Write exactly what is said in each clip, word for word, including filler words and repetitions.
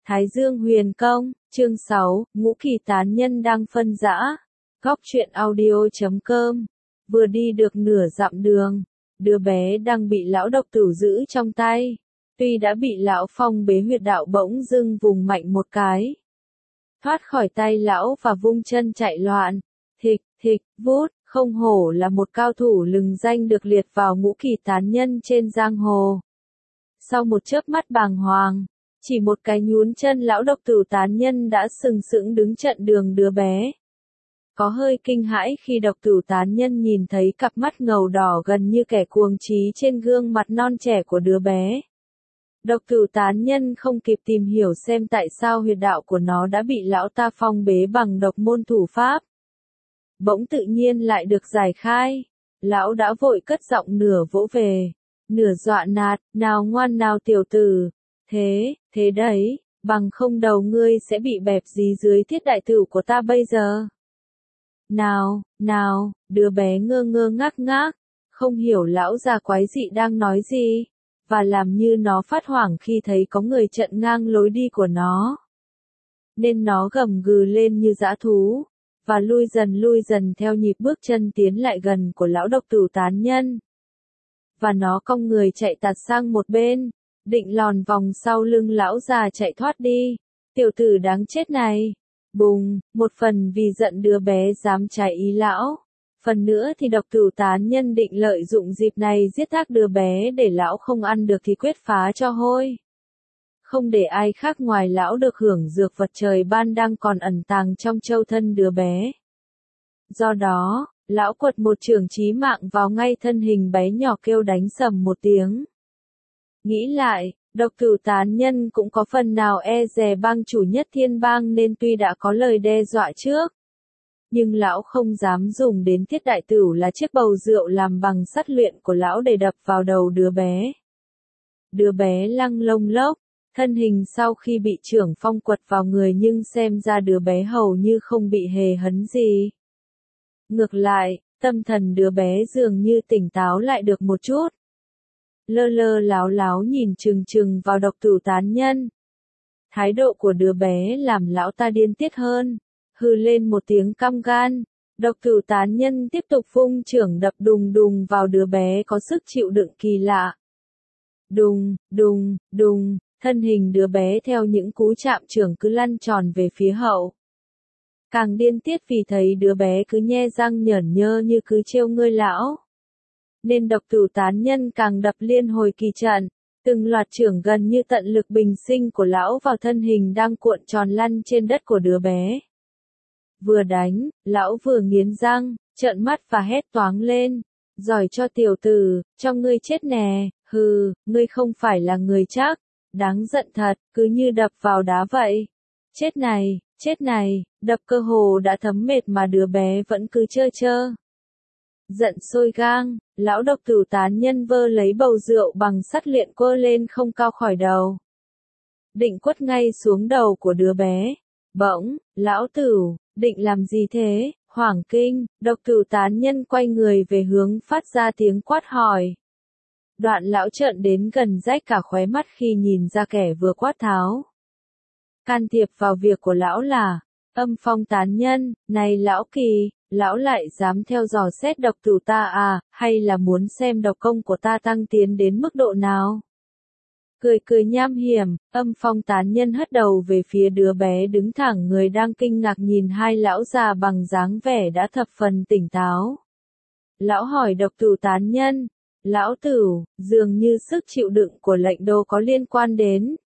Thái Dương Huyền Công, chương sáu, Ngũ Kỳ Tán Nhân đang phân dã. Góc truyện audio chấm com. Vừa đi được nửa dặm đường, đứa bé đang bị lão độc tử giữ trong tay. Tuy đã bị lão phong bế huyệt đạo bỗng dưng vùng mạnh một cái. Thoát khỏi tay lão và vung chân chạy loạn. Thịch, thịch, vút, không hổ là một cao thủ lừng danh được liệt vào ngũ kỳ tán nhân trên giang hồ. Sau một chớp mắt bàng hoàng, chỉ một cái nhún chân lão độc tử tán nhân đã sừng sững đứng chặn đường đứa bé. Có hơi kinh hãi khi độc tử tán nhân nhìn thấy cặp mắt ngầu đỏ gần như kẻ cuồng trí trên gương mặt non trẻ của đứa bé. Độc tử tán nhân không kịp tìm hiểu xem tại sao huyệt đạo của nó đã bị lão ta phong bế bằng độc môn thủ pháp. Bỗng tự nhiên lại được giải khai. Lão đã vội cất giọng nửa vỗ về, nửa dọa nạt, nào ngoan nào tiểu tử. Thế, thế đấy, bằng không đầu ngươi sẽ bị bẹp dí dưới thiết đại tử của ta bây giờ. Nào, nào, đứa bé ngơ ngơ ngác ngác, không hiểu lão già quái dị đang nói gì, và làm như nó phát hoảng khi thấy có người chặn ngang lối đi của nó. Nên nó gầm gừ lên như dã thú, và lui dần lui dần theo nhịp bước chân tiến lại gần của lão độc tử tán nhân. Và nó cong người chạy tạt sang một bên, định lòn vòng sau lưng lão già chạy thoát đi. Tiểu tử đáng chết này. Bùng, một phần vì giận đứa bé dám trái ý lão. Phần nữa thì độc tử tán nhân định lợi dụng dịp này giết thác đứa bé để lão không ăn được thì quyết phá cho hôi. Không để ai khác ngoài lão được hưởng dược vật trời ban đang còn ẩn tàng trong châu thân đứa bé. Do đó, lão quật một chưởng chí mạng vào ngay thân hình bé nhỏ kêu đánh sầm một tiếng. Nghĩ lại, độc tử tán nhân cũng có phần nào e dè bang chủ nhất thiên bang nên tuy đã có lời đe dọa trước. Nhưng lão không dám dùng đến thiết đại tử là chiếc bầu rượu làm bằng sắt luyện của lão để đập vào đầu đứa bé. Đứa bé lăng lông lốc, thân hình sau khi bị chưởng phong quật vào người nhưng xem ra đứa bé hầu như không bị hề hấn gì. Ngược lại, tâm thần đứa bé dường như tỉnh táo lại được một chút. Lơ lơ láo láo nhìn chừng chừng vào độc tử tán nhân. Thái độ của đứa bé làm lão ta điên tiết hơn, hừ lên một tiếng căm gan. Độc tử tán nhân tiếp tục vung chưởng đập đùng đùng vào đứa bé có sức chịu đựng kỳ lạ. Đùng, đùng, đùng, thân hình đứa bé theo những cú chạm chưởng cứ lăn tròn về phía hậu. Càng điên tiết vì thấy đứa bé cứ nhe răng nhởn nhơ như cứ trêu ngươi lão. Nên độc tử tán nhân càng đập liên hồi kỳ trận, từng loạt chưởng gần như tận lực bình sinh của lão vào thân hình đang cuộn tròn lăn trên đất của đứa bé. Vừa đánh, lão vừa nghiến răng, trợn mắt và hét toáng lên, giỏi cho tiểu tử, cho ngươi chết nè, hừ, ngươi không phải là người chắc, đáng giận thật, cứ như đập vào đá vậy. Chết này, chết này, đập cơ hồ đã thấm mệt mà đứa bé vẫn cứ chơ chơ. Giận sôi gang, lão độc tử tán nhân vơ lấy bầu rượu bằng sắt luyện quơ lên không cao khỏi đầu. Định quất ngay xuống đầu của đứa bé. Bỗng, lão tử, định làm gì thế? Hoảng kinh, độc tử tán nhân quay người về hướng phát ra tiếng quát hỏi. Đoạn lão trợn đến gần rách cả khóe mắt khi nhìn ra kẻ vừa quát tháo. Can thiệp vào việc của lão là, Âm Phong tán nhân, này lão kỳ, lão lại dám theo dò xét độc tử ta à, hay là muốn xem độc công của ta tăng tiến đến mức độ nào? Cười cười nham hiểm, Âm Phong tán nhân hất đầu về phía đứa bé đứng thẳng người đang kinh ngạc nhìn hai lão già bằng dáng vẻ đã thập phần tỉnh táo. Lão hỏi độc tử tán nhân, lão tử, dường như sức chịu đựng của lệnh đồ có liên quan đến.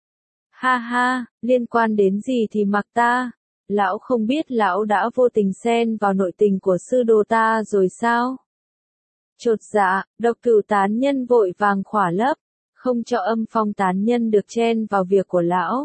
Ha ha, liên quan đến gì thì mặc ta. Lão không biết lão đã vô tình xen vào nội tình của sư đồ ta rồi sao? Chột dạ, độc tử tán nhân vội vàng khỏa lấp, không cho Âm Phong tán nhân được chen vào việc của lão.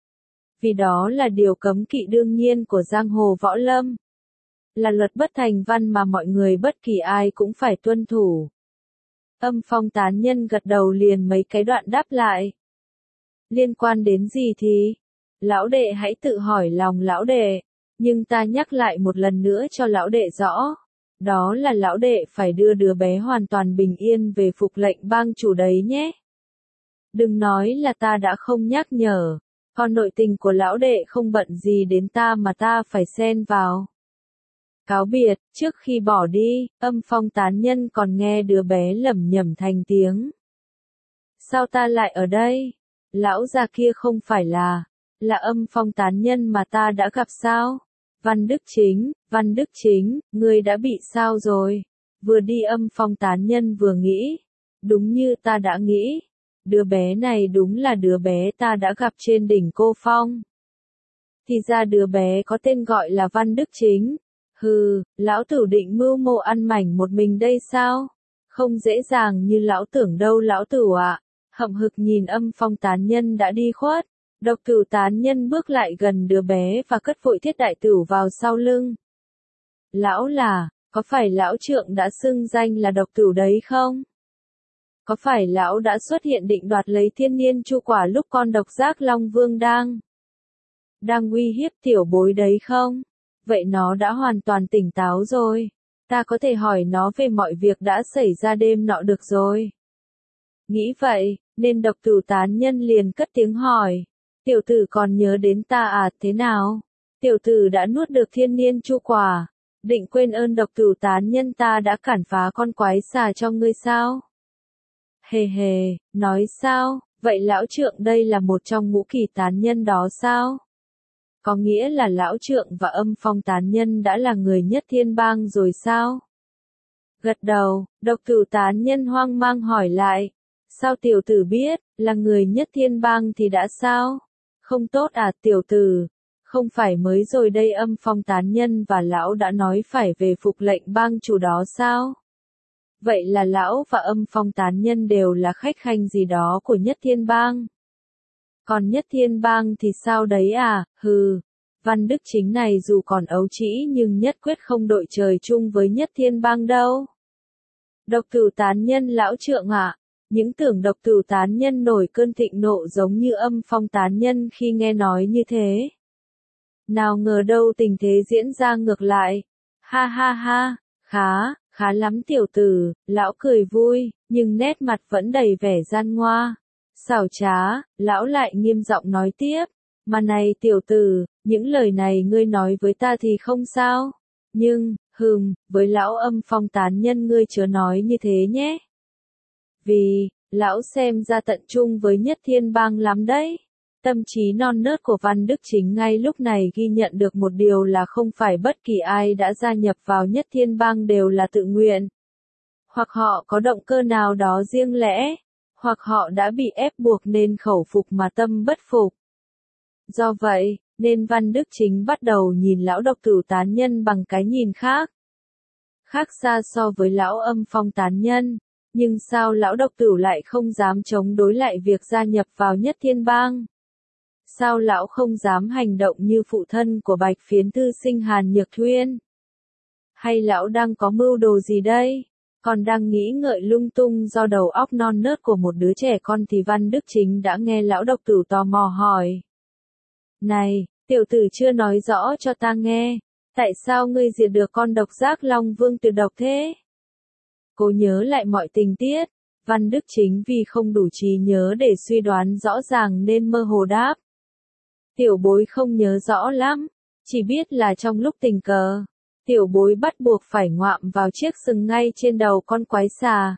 Vì đó là điều cấm kỵ đương nhiên của giang hồ võ lâm. Là luật bất thành văn mà mọi người bất kỳ ai cũng phải tuân thủ. Âm Phong tán nhân gật đầu liền mấy cái đoạn đáp lại. Liên quan đến gì thì? Lão đệ hãy tự hỏi lòng lão đệ, nhưng ta nhắc lại một lần nữa cho lão đệ rõ. Đó là lão đệ phải đưa đứa bé hoàn toàn bình yên về phục lệnh bang chủ đấy nhé. Đừng nói là ta đã không nhắc nhở. Còn nội tình của lão đệ không bận gì đến ta mà ta phải xen vào. Cáo biệt, trước khi bỏ đi, Âm Phong tán nhân còn nghe đứa bé lẩm nhẩm thành tiếng. Sao ta lại ở đây? Lão già kia không phải là, là Âm Phong tán nhân mà ta đã gặp sao? Văn Đức Chính, Văn Đức Chính, ngươi đã bị sao rồi? Vừa đi Âm Phong tán nhân vừa nghĩ. Đúng như ta đã nghĩ. Đứa bé này đúng là đứa bé ta đã gặp trên đỉnh Cô Phong. Thì ra đứa bé có tên gọi là Văn Đức Chính. Hừ, lão tử định mưu mô ăn mảnh một mình đây sao? Không dễ dàng như lão tưởng đâu lão tử ạ. À. Hậm hực nhìn Âm Phong tán nhân đã đi khuất. Độc tử tán nhân bước lại gần đứa bé và cất vội thiết đại tử vào sau lưng. Lão là, có phải lão trượng đã xưng danh là độc tử đấy không? Có phải lão đã xuất hiện định đoạt lấy thiên niên chu quả lúc con độc giác Long Vương đang đang uy hiếp tiểu bối đấy không? Vậy nó đã hoàn toàn tỉnh táo rồi. Ta có thể hỏi nó về mọi việc đã xảy ra đêm nọ được rồi. Nghĩ vậy, nên độc tử tán nhân liền cất tiếng hỏi. Tiểu tử còn nhớ đến ta à, thế nào? Tiểu tử đã nuốt được thiên niên chu quả. Định quên ơn độc tử tán nhân ta đã cản phá con quái xà cho ngươi sao? Hề hề, nói sao? Vậy lão trượng đây là một trong ngũ kỳ tán nhân đó sao? Có nghĩa là lão trượng và Âm Phong tán nhân đã là người Nhất Thiên Bang rồi sao? Gật đầu, độc tử tán nhân hoang mang hỏi lại. Sao tiểu tử biết, là người Nhất Thiên Bang thì đã sao? Không tốt à tiểu tử? Không phải mới rồi đây Âm Phong tán nhân và lão đã nói phải về phục lệnh bang chủ đó sao? Vậy là lão và Âm Phong tán nhân đều là khách khanh gì đó của Nhất Thiên Bang. Còn Nhất Thiên Bang thì sao đấy à, hừ. Văn Đức Chính này dù còn ấu trĩ nhưng nhất quyết không đội trời chung với Nhất Thiên Bang đâu. Độc tử tán nhân lão trượng ạ. À. Những tưởng độc tử tán nhân nổi cơn thịnh nộ giống như Âm Phong tán nhân khi nghe nói như thế. Nào ngờ đâu tình thế diễn ra ngược lại. Ha ha ha, khá, khá lắm tiểu tử, lão cười vui, nhưng nét mặt vẫn đầy vẻ gian ngoa. Xảo trá, lão lại nghiêm giọng nói tiếp. Mà này tiểu tử, những lời này ngươi nói với ta thì không sao. Nhưng, hừm, với lão Âm Phong tán nhân ngươi chớ nói như thế nhé. Vì, lão xem ra tận trung với Nhất Thiên Bang lắm đấy. Tâm trí non nớt của Văn Đức Chính ngay lúc này ghi nhận được một điều là không phải bất kỳ ai đã gia nhập vào Nhất Thiên Bang đều là tự nguyện. Hoặc họ có động cơ nào đó riêng lẽ, hoặc họ đã bị ép buộc nên khẩu phục mà tâm bất phục. Do vậy, nên Văn Đức Chính bắt đầu nhìn lão độc tử tán nhân bằng cái nhìn khác. Khác xa so với lão Âm Phong tán nhân. Nhưng sao lão độc tử lại không dám chống đối lại việc gia nhập vào Nhất Thiên Bang? Sao lão không dám hành động như phụ thân của Bạch Phiến thư sinh Hàn Nhược Thuyên? Hay lão đang có mưu đồ gì đây? Còn đang nghĩ ngợi lung tung do đầu óc non nớt của một đứa trẻ con thì Văn Đức Chính đã nghe lão độc tử tò mò hỏi. Này, tiểu tử chưa nói rõ cho ta nghe, tại sao ngươi diệt được con độc giác Long Vương tuyệt độc thế? Cố nhớ lại mọi tình tiết, Văn Đức Chính vì không đủ trí nhớ để suy đoán rõ ràng nên mơ hồ đáp. Tiểu bối không nhớ rõ lắm, chỉ biết là trong lúc tình cờ, tiểu bối bắt buộc phải ngoạm vào chiếc sừng ngay trên đầu con quái xà.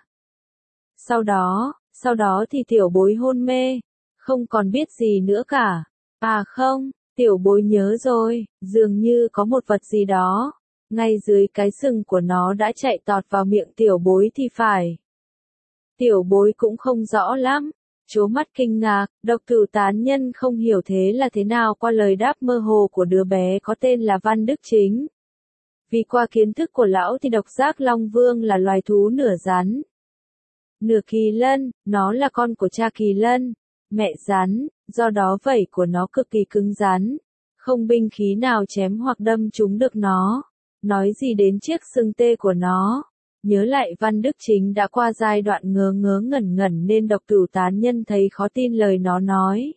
Sau đó, sau đó thì tiểu bối hôn mê, không còn biết gì nữa cả. À không, tiểu bối nhớ rồi, dường như có một vật gì đó. Ngay dưới cái sừng của nó đã chạy tọt vào miệng tiểu bối thì phải. Tiểu bối cũng không rõ lắm. Chố mắt kinh ngạc, độc tử tán nhân không hiểu thế là thế nào qua lời đáp mơ hồ của đứa bé có tên là Văn Đức Chính. Vì qua kiến thức của lão thì độc giác Long Vương là loài thú nửa rắn, nửa kỳ lân, nó là con của cha kỳ lân, mẹ rắn, do đó vảy của nó cực kỳ cứng rắn, không binh khí nào chém hoặc đâm trúng được nó. Nói gì đến chiếc sừng tê của nó. Nhớ lại Văn Đức Chính đã qua giai đoạn ngớ ngớ ngẩn ngẩn nên độc tử tán nhân thấy khó tin lời nó nói.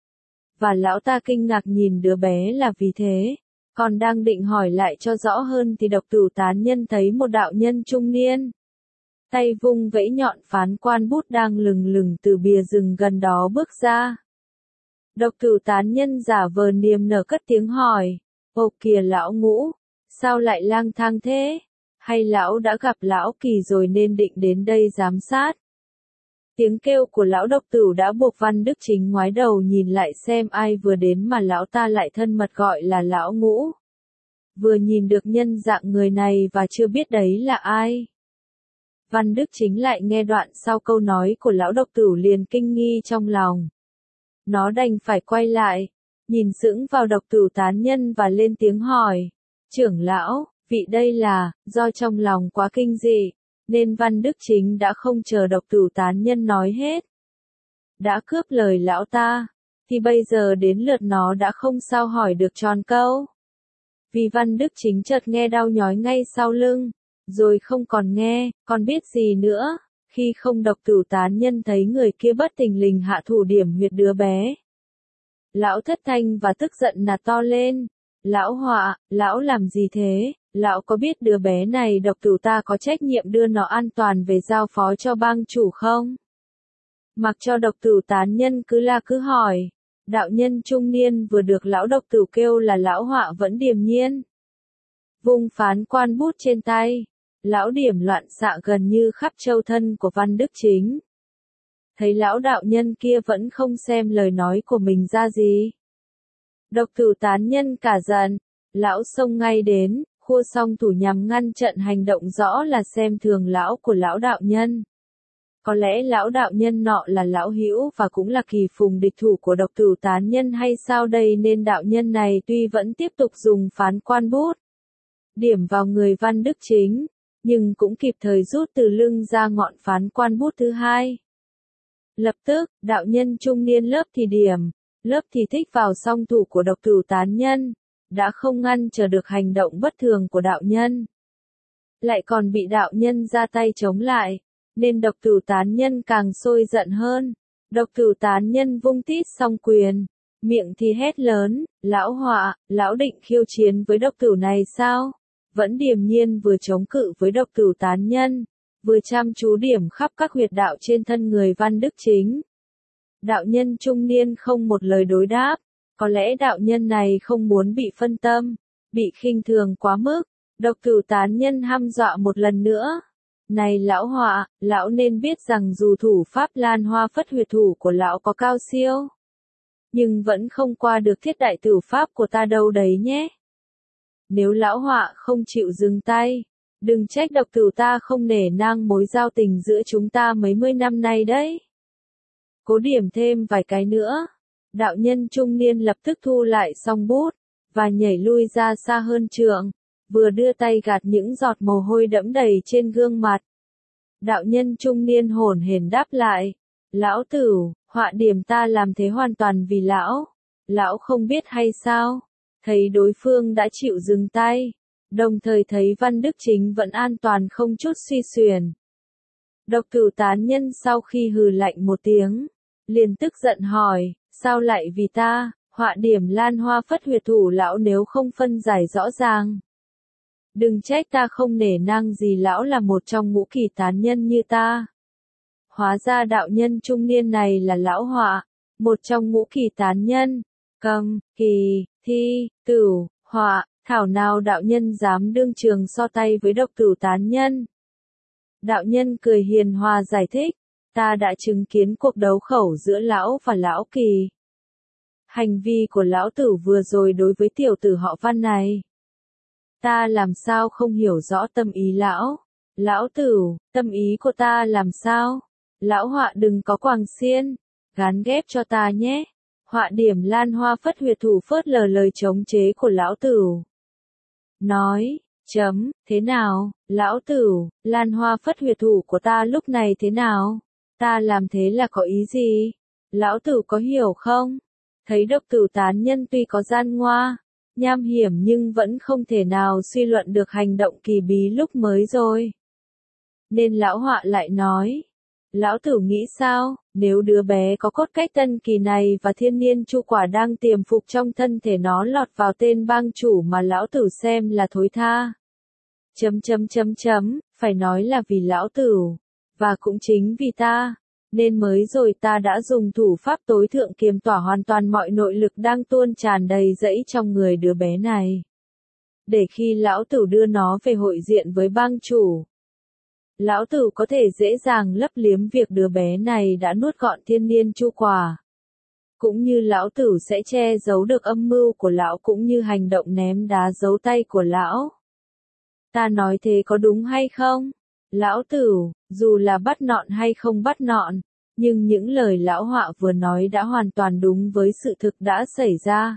Và lão ta kinh ngạc nhìn đứa bé là vì thế. Còn đang định hỏi lại cho rõ hơn thì độc tử tán nhân thấy một đạo nhân trung niên. Tay vung vẫy nhọn phán quan bút đang lừng lừng từ bìa rừng gần đó bước ra. Độc tử tán nhân giả vờ niềm nở cất tiếng hỏi, ồ kìa lão Ngũ, sao lại lang thang thế? Hay lão đã gặp lão Kỳ rồi nên định đến đây giám sát? Tiếng kêu của lão độc tử đã buộc Văn Đức Chính ngoái đầu nhìn lại xem ai vừa đến mà lão ta lại thân mật gọi là lão Ngũ. Vừa nhìn được nhân dạng người này và chưa biết đấy là ai. Văn Đức Chính lại nghe đoạn sau câu nói của lão độc tử liền kinh nghi trong lòng. Nó đành phải quay lại, nhìn sững vào độc tử tán nhân và lên tiếng hỏi, trưởng lão, vị đây là, do trong lòng quá kinh dị, nên Văn Đức Chính đã không chờ độc tử tán nhân nói hết. Đã cướp lời lão ta, thì bây giờ đến lượt nó đã không sao hỏi được tròn câu. Vì Văn Đức Chính chợt nghe đau nhói ngay sau lưng, rồi không còn nghe, còn biết gì nữa, khi không độc tử tán nhân thấy người kia bất thình lình hạ thủ điểm huyệt đứa bé. Lão thất thanh và tức giận nạt to lên, lão Họa, lão làm gì thế, lão có biết đứa bé này độc tử ta có trách nhiệm đưa nó an toàn về giao phó cho bang chủ không? Mặc cho độc tử tán nhân cứ la cứ hỏi, đạo nhân trung niên vừa được lão độc tử kêu là lão Họa vẫn điềm nhiên. Vung phán quan bút trên tay, lão điểm loạn xạ gần như khắp châu thân của Văn Đức Chính. Thấy lão đạo nhân kia vẫn không xem lời nói của mình ra gì. Độc tử tán nhân cả giận, lão xông ngay đến, khua song thủ nhằm ngăn trận hành động rõ là xem thường lão của lão đạo nhân. Có lẽ lão đạo nhân nọ là lão hữu và cũng là kỳ phùng địch thủ của độc tử tán nhân hay sao đây nên đạo nhân này tuy vẫn tiếp tục dùng phán quan bút điểm vào người Văn Đức Chính, nhưng cũng kịp thời rút từ lưng ra ngọn phán quan bút thứ hai. Lập tức, đạo nhân trung niên lớp thì điểm, lớp thì thích vào song thủ của độc tử tán nhân, đã không ngăn chờ được hành động bất thường của đạo nhân. Lại còn bị đạo nhân ra tay chống lại, nên độc tử tán nhân càng sôi giận hơn. Độc tử tán nhân vung tít song quyền, miệng thì hét lớn, lão Họa, lão định khiêu chiến với độc tử này sao? Vẫn điềm nhiên vừa chống cự với độc tử tán nhân, vừa chăm chú điểm khắp các huyệt đạo trên thân người Văn Đức Chính. Đạo nhân trung niên không một lời đối đáp, có lẽ đạo nhân này không muốn bị phân tâm, bị khinh thường quá mức. Độc tử tán nhân hăm dọa một lần nữa. Này lão Họa, lão nên biết rằng dù thủ pháp lan hoa phất huyệt thủ của lão có cao siêu, nhưng vẫn không qua được thiết đại tử pháp của ta đâu đấy nhé. Nếu lão Họa không chịu dừng tay, đừng trách độc tử ta không nể nang mối giao tình giữa chúng ta mấy mươi năm nay đấy. Cố điểm thêm vài cái nữa. Đạo nhân trung niên lập tức thu lại song bút, và nhảy lui ra xa hơn trượng, vừa đưa tay gạt những giọt mồ hôi đẫm đầy trên gương mặt. Đạo nhân trung niên hổn hển đáp lại, lão tử, Họa điểm ta làm thế hoàn toàn vì lão. Lão không biết hay sao? Thấy đối phương đã chịu dừng tay, đồng thời thấy Văn Đức Chính vẫn an toàn không chút suy xuyển. Độc tử tán nhân sau khi hừ lạnh một tiếng, liền tức giận hỏi, sao lại vì ta, Họa điểm lan hoa phất huyệt thủ lão nếu không phân giải rõ ràng? Đừng trách ta không nể nang gì lão là một trong ngũ kỳ tán nhân như ta. Hóa ra đạo nhân trung niên này là lão Họa, một trong ngũ kỳ tán nhân. Cầm, kỳ, thi, tử, Họa, thảo nào đạo nhân dám đương trường so tay với độc tử tán nhân. Đạo nhân cười hiền hòa giải thích, ta đã chứng kiến cuộc đấu khẩu giữa lão và lão Kỳ. Hành vi của lão tử vừa rồi đối với tiểu tử họ Văn này, ta làm sao không hiểu rõ tâm ý lão. Lão tử, tâm ý của ta làm sao? Lão Họa đừng có quàng xiên, gán ghép cho ta nhé. Họa điểm lan hoa phất huyệt thủ phớt lờ lời chống chế của lão tử. Nói, chấm, thế nào, lão tử, lan hoa phất huyệt thủ của ta lúc này thế nào? Ta làm thế là có ý gì? Lão tử có hiểu không? Thấy độc tử tán nhân tuy có gian ngoa, nham hiểm nhưng vẫn không thể nào suy luận được hành động kỳ bí lúc mới rồi. Nên lão Họa lại nói, lão tử nghĩ sao, nếu đứa bé có cốt cách tân kỳ này và thiên niên chu quả đang tiềm phục trong thân thể nó lọt vào tên bang chủ mà lão tử xem là thối tha. Chấm chấm chấm chấm, phải nói là vì lão tử, và cũng chính vì ta, Nên mới rồi ta đã dùng thủ pháp tối thượng kiềm tỏa hoàn toàn mọi nội lực đang tuôn tràn đầy dẫy trong người đứa bé này. Để khi lão tử đưa nó về hội diện với bang chủ, lão tử có thể dễ dàng lấp liếm việc đứa bé này đã nuốt gọn thiên niên chu quả. Cũng như lão tử sẽ che giấu được âm mưu của lão cũng như hành động ném đá giấu tay của lão. Ta nói thế có đúng hay không? Lão tử, dù là bắt nọn hay không bắt nọn, nhưng những lời lão họa vừa nói đã hoàn toàn đúng với sự thực đã xảy ra.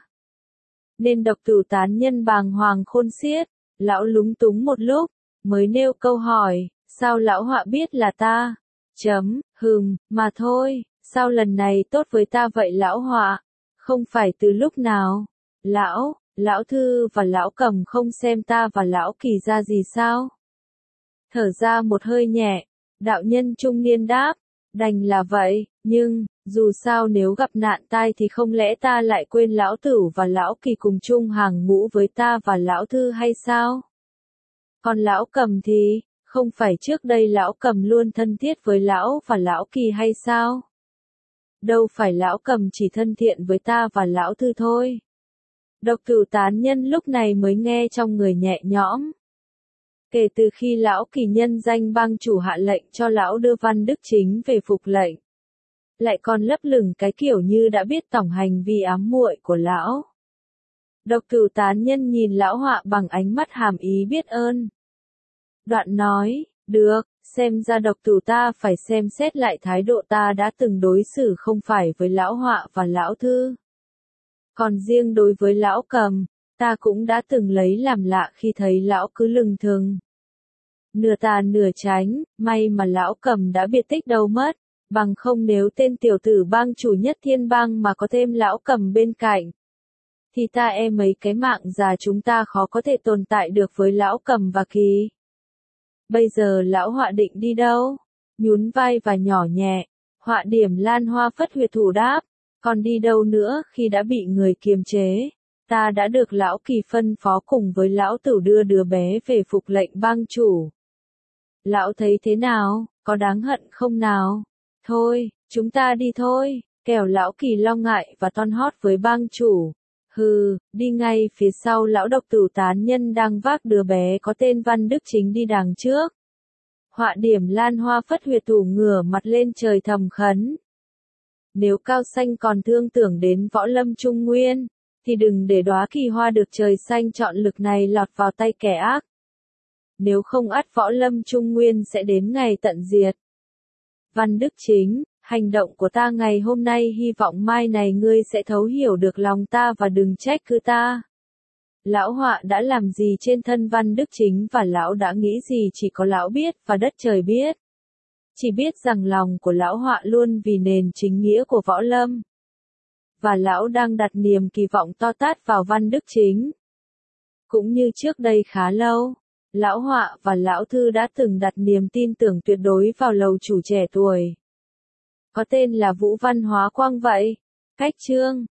Nên độc tử tán nhân bàng hoàng khôn xiết, lão lúng túng một lúc, mới nêu câu hỏi, sao lão họa biết là ta? Chấm, hừm, mà thôi, sao lần này tốt với ta vậy lão họa? Không phải từ lúc nào? Lão, lão thư và lão cầm không xem ta và lão kỳ ra gì sao? Thở ra một hơi nhẹ, đạo nhân trung niên đáp, đành là vậy, nhưng, dù sao nếu gặp nạn tai thì không lẽ ta lại quên lão tử và lão kỳ cùng chung hàng ngũ với ta và lão thư hay sao? Còn lão cầm thì, không phải trước đây lão cầm luôn thân thiết với lão và lão kỳ hay sao? Đâu phải lão cầm chỉ thân thiện với ta và lão thư thôi. Độc tử tán nhân lúc này mới nghe trong người nhẹ nhõm. Kể từ khi lão kỳ nhân danh bang chủ hạ lệnh cho lão đưa Văn Đức Chính về phục lệnh, lại còn lấp lửng cái kiểu như đã biết tổng hành vi ám muội của lão. Độc tử tán nhân nhìn lão họa bằng ánh mắt hàm ý biết ơn. Đoạn nói, được, xem ra độc tử ta phải xem xét lại thái độ ta đã từng đối xử không phải với lão họa và lão thư. Còn riêng đối với lão cầm, ta cũng đã từng lấy làm lạ khi thấy lão cứ lừng thừng. Nửa tà nửa tránh, may mà lão cầm đã biệt tích đâu mất, bằng không nếu tên tiểu tử bang chủ nhất thiên bang mà có thêm lão cầm bên cạnh, thì ta e mấy cái mạng già chúng ta khó có thể tồn tại được với lão cầm và kỳ. Bây giờ lão họa định đi đâu? Nhún vai và nhỏ nhẹ, họa điểm lan hoa phất huyệt thủ đáp, còn đi đâu nữa khi đã bị người kiềm chế? Ta đã được lão kỳ phân phó cùng với lão tử đưa đứa bé về phục lệnh bang chủ. Lão thấy thế nào, có đáng hận không nào? Thôi, chúng ta đi thôi, kẻo lão kỳ lo ngại và toan hót với bang chủ. Hừ, đi ngay phía sau lão độc tử tán nhân đang vác đứa bé có tên Văn Đức Chính đi đằng trước. Họa điểm lan hoa phất huyệt thủ ngửa mặt lên trời thầm khấn. Nếu Cao Xanh còn thương tưởng đến võ lâm trung nguyên, thì đừng để đóa kỳ hoa được trời xanh chọn lực này lọt vào tay kẻ ác. Nếu không ắt võ lâm trung nguyên sẽ đến ngày tận diệt. Văn Đức Chính, hành động của ta ngày hôm nay hy vọng mai này ngươi sẽ thấu hiểu được lòng ta và đừng trách cứ ta. Lão họa đã làm gì trên thân Văn Đức Chính và lão đã nghĩ gì chỉ có lão biết và đất trời biết. Chỉ biết rằng lòng của lão họa luôn vì nền chính nghĩa của võ lâm. Và lão đang đặt niềm kỳ vọng to tát vào Văn Đức Chính. Cũng như trước đây khá lâu, lão họa và lão thư đã từng đặt niềm tin tưởng tuyệt đối vào lầu chủ trẻ tuổi, có tên là Vũ Văn Hóa Quang vậy. Cách chương